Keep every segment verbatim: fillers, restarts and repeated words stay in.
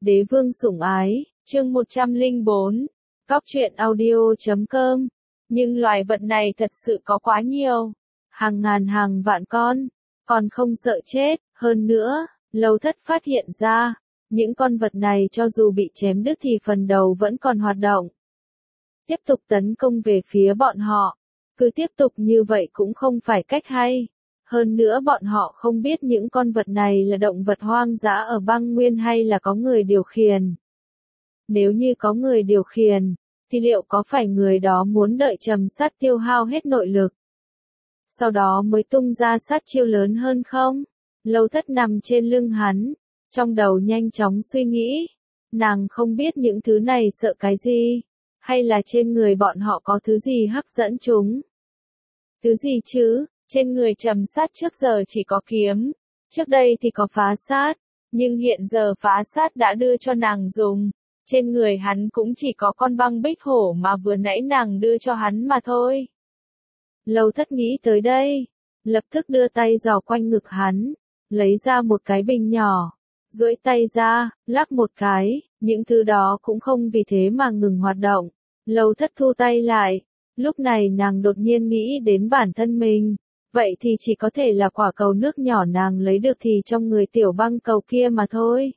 Đế vương sủng ái, chương một trăm lẻ bốn, Cóc truyện audio chấm com. Nhưng loài vật này thật sự có quá nhiều. Hàng ngàn hàng vạn con, còn không sợ chết, hơn nữa, Lâu Thất phát hiện ra, những con vật này cho dù bị chém đứt thì phần đầu vẫn còn hoạt động. Tiếp tục tấn công về phía bọn họ, cứ tiếp tục như vậy cũng không phải cách hay. Hơn nữa bọn họ không biết những con vật này là động vật hoang dã ở băng nguyên hay là có người điều khiển. Nếu như có người điều khiển, thì liệu có phải người đó muốn đợi Trầm Sát tiêu hao hết nội lực, sau đó mới tung ra sát chiêu lớn hơn không? Lâu Thất nằm trên lưng hắn, trong đầu nhanh chóng suy nghĩ. Nàng không biết những thứ này sợ cái gì, hay là trên người bọn họ có thứ gì hấp dẫn chúng. Thứ gì chứ? Trên người Trầm Sát trước giờ chỉ có kiếm, trước đây thì có phá sát, nhưng hiện giờ phá sát đã đưa cho nàng dùng. Trên người hắn cũng chỉ có con băng bích hổ mà vừa nãy nàng đưa cho hắn mà thôi. Lâu Thất nghĩ tới đây, lập tức đưa tay dò quanh ngực hắn, lấy ra một cái bình nhỏ, duỗi tay ra, lắc một cái, những thứ đó cũng không vì thế mà ngừng hoạt động. Lâu Thất thu tay lại, lúc này nàng đột nhiên nghĩ đến bản thân mình, vậy thì chỉ có thể là quả cầu nước nhỏ nàng lấy được thì trong người tiểu băng cầu kia mà thôi.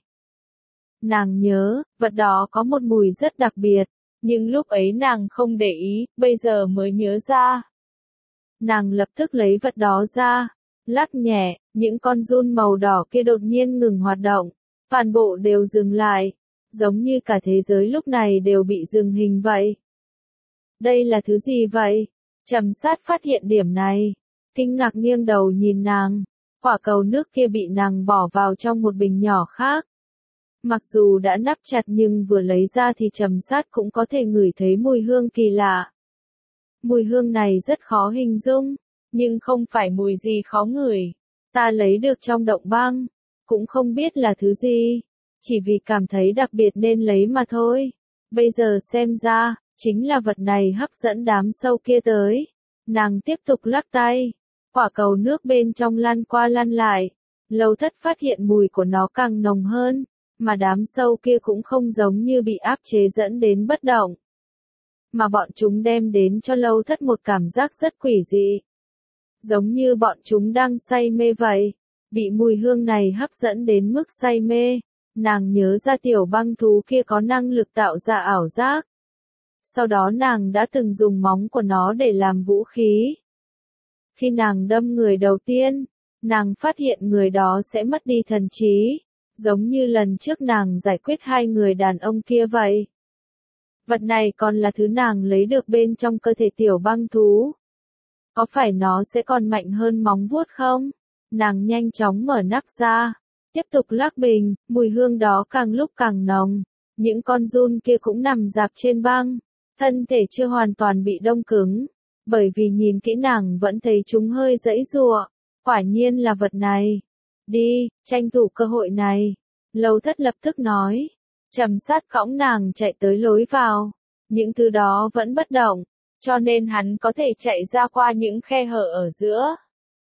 Nàng nhớ, vật đó có một mùi rất đặc biệt, nhưng lúc ấy nàng không để ý, bây giờ mới nhớ ra. Nàng lập tức lấy vật đó ra, lắc nhẹ, những con giun màu đỏ kia đột nhiên ngừng hoạt động, toàn bộ đều dừng lại, giống như cả thế giới lúc này đều bị dừng hình vậy. Đây là thứ gì vậy? Trầm Sát phát hiện điểm này, kinh ngạc nghiêng đầu nhìn nàng, quả cầu nước kia bị nàng bỏ vào trong một bình nhỏ khác. Mặc dù đã nắp chặt nhưng vừa lấy ra thì Trầm Sát cũng có thể ngửi thấy mùi hương kỳ lạ. Mùi hương này rất khó hình dung, nhưng không phải mùi gì khó ngửi. Ta lấy được trong động băng, cũng không biết là thứ gì, chỉ vì cảm thấy đặc biệt nên lấy mà thôi. Bây giờ xem ra, chính là vật này hấp dẫn đám sâu kia tới. Nàng tiếp tục lắc tay, quả cầu nước bên trong lăn qua lăn lại. Lâu Thất phát hiện mùi của nó càng nồng hơn, mà đám sâu kia cũng không giống như bị áp chế dẫn đến bất động, mà bọn chúng đem đến cho Lâu Thất một cảm giác rất quỷ dị. Giống như bọn chúng đang say mê vậy, bị mùi hương này hấp dẫn đến mức say mê. Nàng nhớ ra tiểu băng thú kia có năng lực tạo ra ảo giác. Sau đó nàng đã từng dùng móng của nó để làm vũ khí. Khi nàng đâm người đầu tiên, nàng phát hiện người đó sẽ mất đi thần trí, giống như lần trước nàng giải quyết hai người đàn ông kia vậy. Vật này còn là thứ nàng lấy được bên trong cơ thể tiểu băng thú. Có phải nó sẽ còn mạnh hơn móng vuốt không? Nàng nhanh chóng mở nắp ra, tiếp tục lắc bình, mùi hương đó càng lúc càng nồng. Những con giun kia cũng nằm rạp trên băng, thân thể chưa hoàn toàn bị đông cứng, bởi vì nhìn kỹ nàng vẫn thấy chúng hơi giãy giụa. Quả nhiên là vật này. Đi, tranh thủ cơ hội này. Lâu Thất lập tức nói. Trầm Sát cõng nàng chạy tới lối vào. Những thứ đó vẫn bất động, cho nên hắn có thể chạy ra qua những khe hở ở giữa.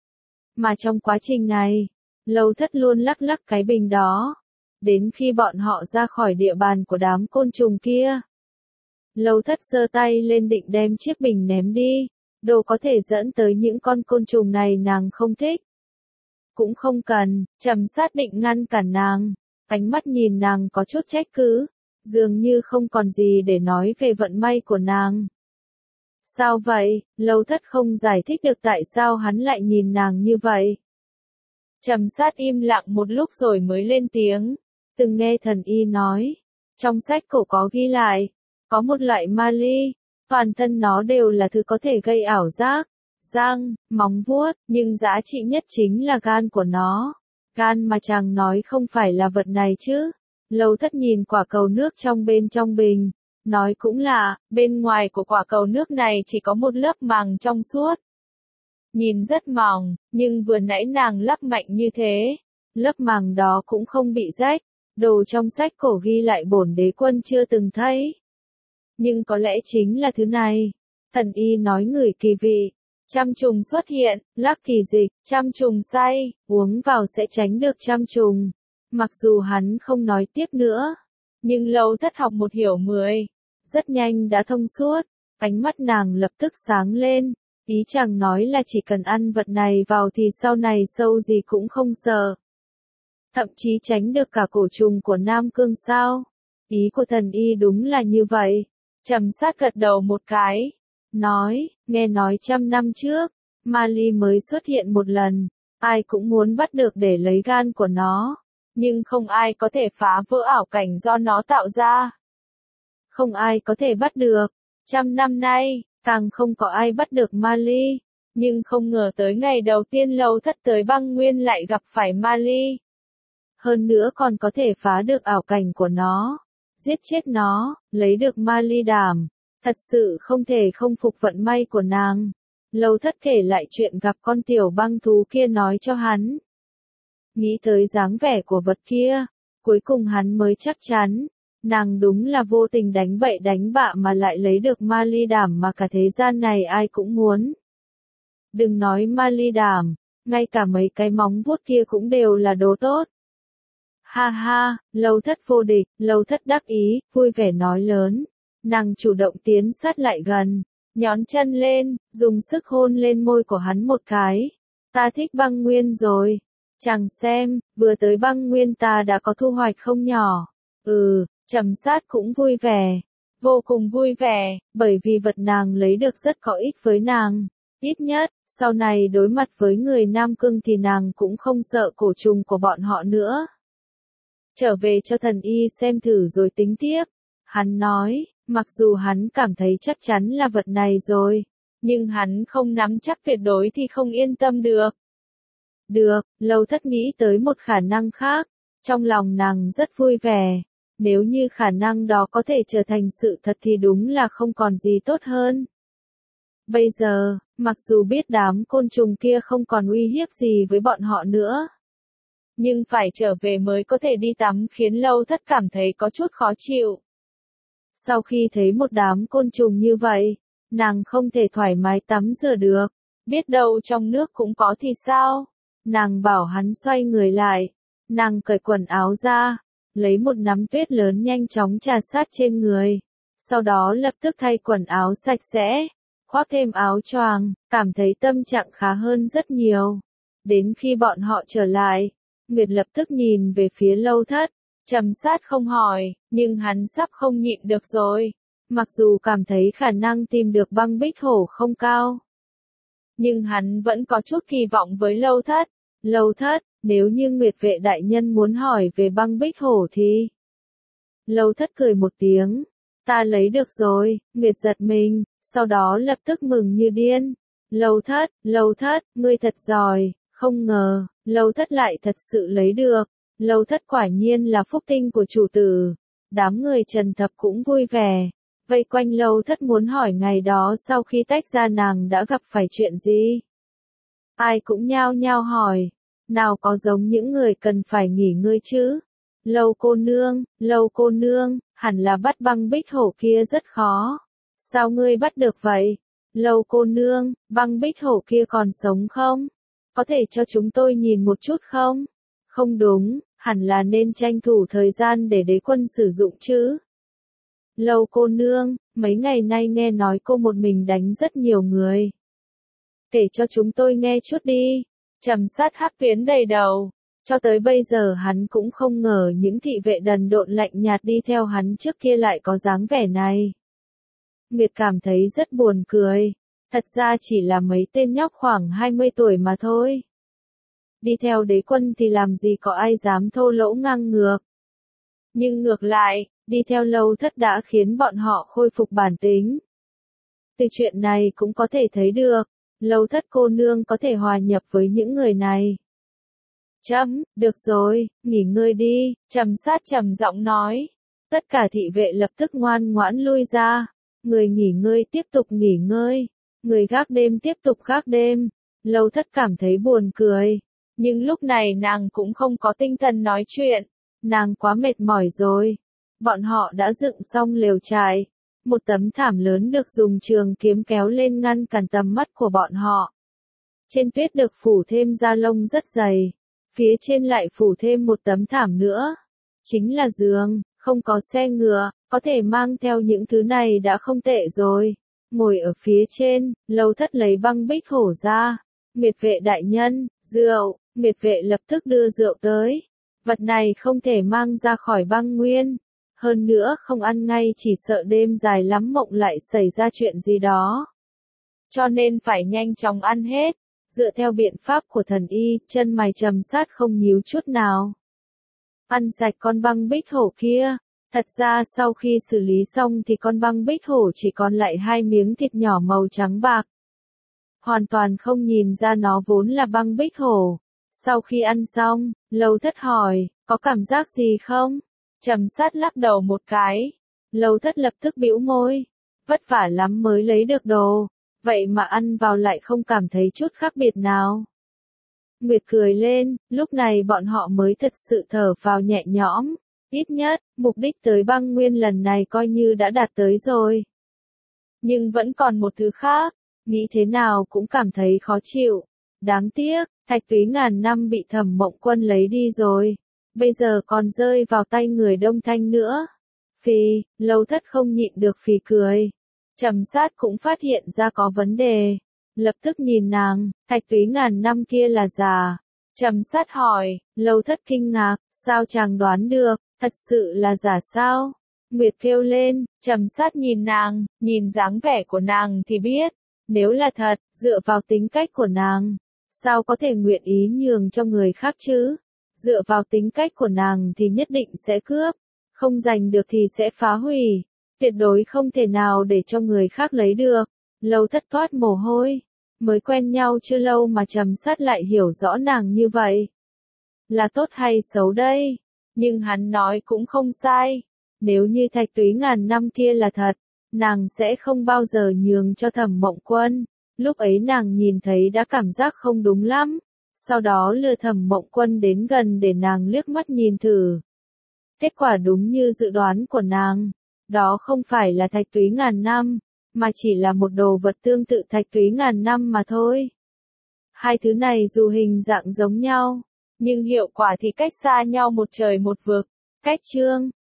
Mà trong quá trình này, Lâu Thất luôn lắc lắc cái bình đó, đến khi bọn họ ra khỏi địa bàn của đám côn trùng kia. Lâu Thất giơ tay lên định đem chiếc bình ném đi, đồ có thể dẫn tới những con côn trùng này nàng không thích. Cũng không cần, Trầm Sát định ngăn cản nàng, ánh mắt nhìn nàng có chút trách cứ, dường như không còn gì để nói về vận may của nàng. Sao vậy? Lâu Thất không giải thích được tại sao hắn lại nhìn nàng như vậy. Trầm Sát im lặng một lúc rồi mới lên tiếng, từng nghe thần y nói, trong sách cổ có ghi lại, có một loại ma ly, toàn thân nó đều là thứ có thể gây ảo giác, răng, móng vuốt, nhưng giá trị nhất chính là gan của nó. Gan mà chàng nói không phải là vật này chứ? Lâu Thất nhìn quả cầu nước trong bên trong bình, nói cũng lạ, bên ngoài của quả cầu nước này chỉ có một lớp màng trong suốt. Nhìn rất mỏng, nhưng vừa nãy nàng lắc mạnh như thế, lớp màng đó cũng không bị rách. Đồ trong sách cổ ghi lại bổn đế quân chưa từng thấy. Nhưng có lẽ chính là thứ này. Thần y nói ngửi kỳ vị. Trăm trùng xuất hiện, lắc kỳ dịch, trăm trùng say, uống vào sẽ tránh được trăm trùng. Mặc dù hắn không nói tiếp nữa, Nhưng Lâu Thất học một hiểu mười, rất nhanh đã thông suốt, ánh mắt nàng lập tức sáng lên, ý chàng nói là chỉ cần ăn vật này vào thì sau này sâu gì cũng không sợ. Thậm chí tránh được cả cổ trùng của Nam Cương sao? Ý của thần y đúng là như vậy. Trầm Sát gật đầu một cái, nói, nghe nói trăm năm trước, ma ly mới xuất hiện một lần, ai cũng muốn bắt được để lấy gan của nó, nhưng không ai có thể phá vỡ ảo cảnh do nó tạo ra. Không ai có thể bắt được, trăm năm nay, càng không có ai bắt được ma ly, nhưng không ngờ tới ngày đầu tiên Lâu Thất tới băng nguyên lại gặp phải ma ly. Hơn nữa còn có thể phá được ảo cảnh của nó, giết chết nó, lấy được ma ly đảm, thật sự không thể không phục vận may của nàng. Lâu Thất kể lại chuyện gặp con tiểu băng thú kia nói cho hắn. Nghĩ tới dáng vẻ của vật kia, cuối cùng hắn mới chắc chắn, nàng đúng là vô tình đánh bậy đánh bạ mà lại lấy được ma ly đảm mà cả thế gian này ai cũng muốn. Đừng nói ma ly đảm, ngay cả mấy cái móng vuốt kia cũng đều là đồ tốt. Ha ha, Lâu Thất vô địch, Lâu Thất đắc ý, vui vẻ nói lớn. Nàng chủ động tiến sát lại gần, nhón chân lên, dùng sức hôn lên môi của hắn một cái. Ta thích băng nguyên rồi. Chàng xem, vừa tới băng nguyên ta đã có thu hoạch không nhỏ. Ừ, Trầm Sát cũng vui vẻ. Vô cùng vui vẻ, bởi vì vật nàng lấy được rất có ích với nàng. Ít nhất, sau này đối mặt với người Nam Cương thì nàng cũng không sợ cổ trùng của bọn họ nữa. Trở về cho thần y xem thử rồi tính tiếp. Hắn nói, mặc dù hắn cảm thấy chắc chắn là vật này rồi, nhưng hắn không nắm chắc tuyệt đối thì không yên tâm được. Được, Lâu Thất nghĩ tới một khả năng khác, trong lòng nàng rất vui vẻ. Nếu như khả năng đó có thể trở thành sự thật thì đúng là không còn gì tốt hơn. Bây giờ, mặc dù biết đám côn trùng kia không còn uy hiếp gì với bọn họ nữa, nhưng phải trở về mới có thể đi tắm khiến Lâu Thất cảm thấy có chút khó chịu. Sau khi thấy một đám côn trùng như vậy, nàng không thể thoải mái tắm rửa được, biết đâu trong nước cũng có thì sao. Nàng bảo hắn xoay người lại, nàng cởi quần áo ra, lấy một nắm tuyết lớn nhanh chóng trà sát trên người, sau đó lập tức thay quần áo sạch sẽ, khoác thêm áo choàng, cảm thấy tâm trạng khá hơn rất nhiều. Đến khi bọn họ trở lại, Nguyệt lập tức nhìn về phía Lâu Thất, Trầm Sát không hỏi, nhưng hắn sắp không nhịn được rồi. Mặc dù cảm thấy khả năng tìm được băng bích hổ không cao, nhưng hắn vẫn có chút kỳ vọng với Lâu Thất. Lâu Thất, nếu như Nguyệt vệ đại nhân muốn hỏi về băng bích hổ thì... Lâu Thất cười một tiếng, ta lấy được rồi. Nguyệt giật mình, sau đó lập tức mừng như điên. Lâu Thất, Lâu Thất, ngươi thật giỏi, không ngờ, Lâu Thất lại thật sự lấy được. Lâu Thất quả nhiên là phúc tinh của chủ tử. Đám người Trần Thập cũng vui vẻ, vây quanh Lâu Thất muốn hỏi ngày đó sau khi tách ra nàng đã gặp phải chuyện gì. Ai cũng nhao nhao hỏi, nào có giống những người cần phải nghỉ ngơi chứ. Lâu cô nương, Lâu cô nương, hẳn là bắt băng bích hổ kia rất khó. Sao ngươi bắt được vậy? Lâu cô nương, băng bích hổ kia còn sống không? Có thể cho chúng tôi nhìn một chút không? Không đúng, hẳn là nên tranh thủ thời gian để đế quân sử dụng chứ. Lâu cô nương, mấy ngày nay nghe nói cô một mình đánh rất nhiều người. Kể cho chúng tôi nghe chút đi. Trầm Sát hắc tuyến đầy đầu. Cho tới bây giờ hắn cũng không ngờ những thị vệ đần độn lạnh nhạt đi theo hắn trước kia lại có dáng vẻ này. Nguyệt cảm thấy rất buồn cười. Thật ra chỉ là mấy tên nhóc khoảng hai mươi tuổi mà thôi. Đi theo đế quân thì làm gì có ai dám thô lỗ ngang ngược. Nhưng ngược lại, đi theo Lâu Thất đã khiến bọn họ khôi phục bản tính. Từ chuyện này cũng có thể thấy được, Lâu Thất cô nương có thể hòa nhập với những người này. Chấm, được rồi, nghỉ ngơi đi, Trầm Sát trầm giọng nói. Tất cả thị vệ lập tức ngoan ngoãn lui ra. Người nghỉ ngơi tiếp tục nghỉ ngơi. Người gác đêm tiếp tục gác đêm. Lâu Thất cảm thấy buồn cười. Nhưng lúc này nàng cũng không có tinh thần nói chuyện. Nàng quá mệt mỏi rồi. Bọn họ đã dựng xong lều trại. Một tấm thảm lớn được dùng trường kiếm kéo lên ngăn cản tầm mắt của bọn họ. Trên tuyết được phủ thêm da lông rất dày. Phía trên lại phủ thêm một tấm thảm nữa. Chính là giường, không có xe ngựa, có thể mang theo những thứ này đã không tệ rồi. Ngồi ở phía trên, Lâu Thất lấy băng bích hổ ra. Nguyệt vệ đại nhân, rượu, Nguyệt vệ lập tức đưa rượu tới. Vật này không thể mang ra khỏi băng nguyên. Hơn nữa không ăn ngay chỉ sợ đêm dài lắm mộng lại xảy ra chuyện gì đó. Cho nên phải nhanh chóng ăn hết. Dựa theo biện pháp của thần y, chân mày trầm sát không nhíu chút nào. Ăn sạch con băng bích hổ kia. Thật ra sau khi xử lý xong thì con băng bích hổ chỉ còn lại hai miếng thịt nhỏ màu trắng bạc. Hoàn toàn không nhìn ra nó vốn là băng bích hổ. Sau khi ăn xong, Lâu Thất hỏi, có cảm giác gì không? Trầm sát lắc đầu một cái. Lâu Thất lập tức bĩu môi. Vất vả lắm mới lấy được đồ. Vậy mà ăn vào lại không cảm thấy chút khác biệt nào. Nguyệt cười lên, lúc này bọn họ mới thật sự thở vào nhẹ nhõm. Ít nhất, mục đích tới băng nguyên lần này coi như đã đạt tới rồi. Nhưng vẫn còn một thứ khác, nghĩ thế nào cũng cảm thấy khó chịu. Đáng tiếc, thạch túy ngàn năm bị Thẩm Mộng Quân lấy đi rồi. Bây giờ còn rơi vào tay người Đông Thanh nữa. Phì, Lâu Thất không nhịn được phì cười. Trầm sát cũng phát hiện ra có vấn đề. Lập tức nhìn nàng, thạch túy ngàn năm kia là giả. Trầm sát hỏi, Lâu Thất kinh ngạc, sao chàng đoán được, thật sự là giả sao? Nguyệt kêu lên, trầm sát nhìn nàng, nhìn dáng vẻ của nàng thì biết. Nếu là thật, dựa vào tính cách của nàng, sao có thể nguyện ý nhường cho người khác chứ? Dựa vào tính cách của nàng thì nhất định sẽ cướp, không giành được thì sẽ phá hủy, tuyệt đối không thể nào để cho người khác lấy được. Lâu Thất toát mồ hôi, mới quen nhau chưa lâu mà trầm sát lại hiểu rõ nàng như vậy. Là tốt hay xấu đây? Nhưng hắn nói cũng không sai. Nếu như thạch túy ngàn năm kia là thật, nàng sẽ không bao giờ nhường cho Thẩm Mộng Quân. Lúc ấy nàng nhìn thấy đã cảm giác không đúng lắm. Sau đó lừa Thẩm Mộng Quân đến gần để nàng liếc mắt nhìn thử. Kết quả đúng như dự đoán của nàng. Đó không phải là thạch túy ngàn năm, mà chỉ là một đồ vật tương tự thạch túy ngàn năm mà thôi. Hai thứ này dù hình dạng giống nhau, nhưng hiệu quả thì cách xa nhau một trời một vực. Cách chương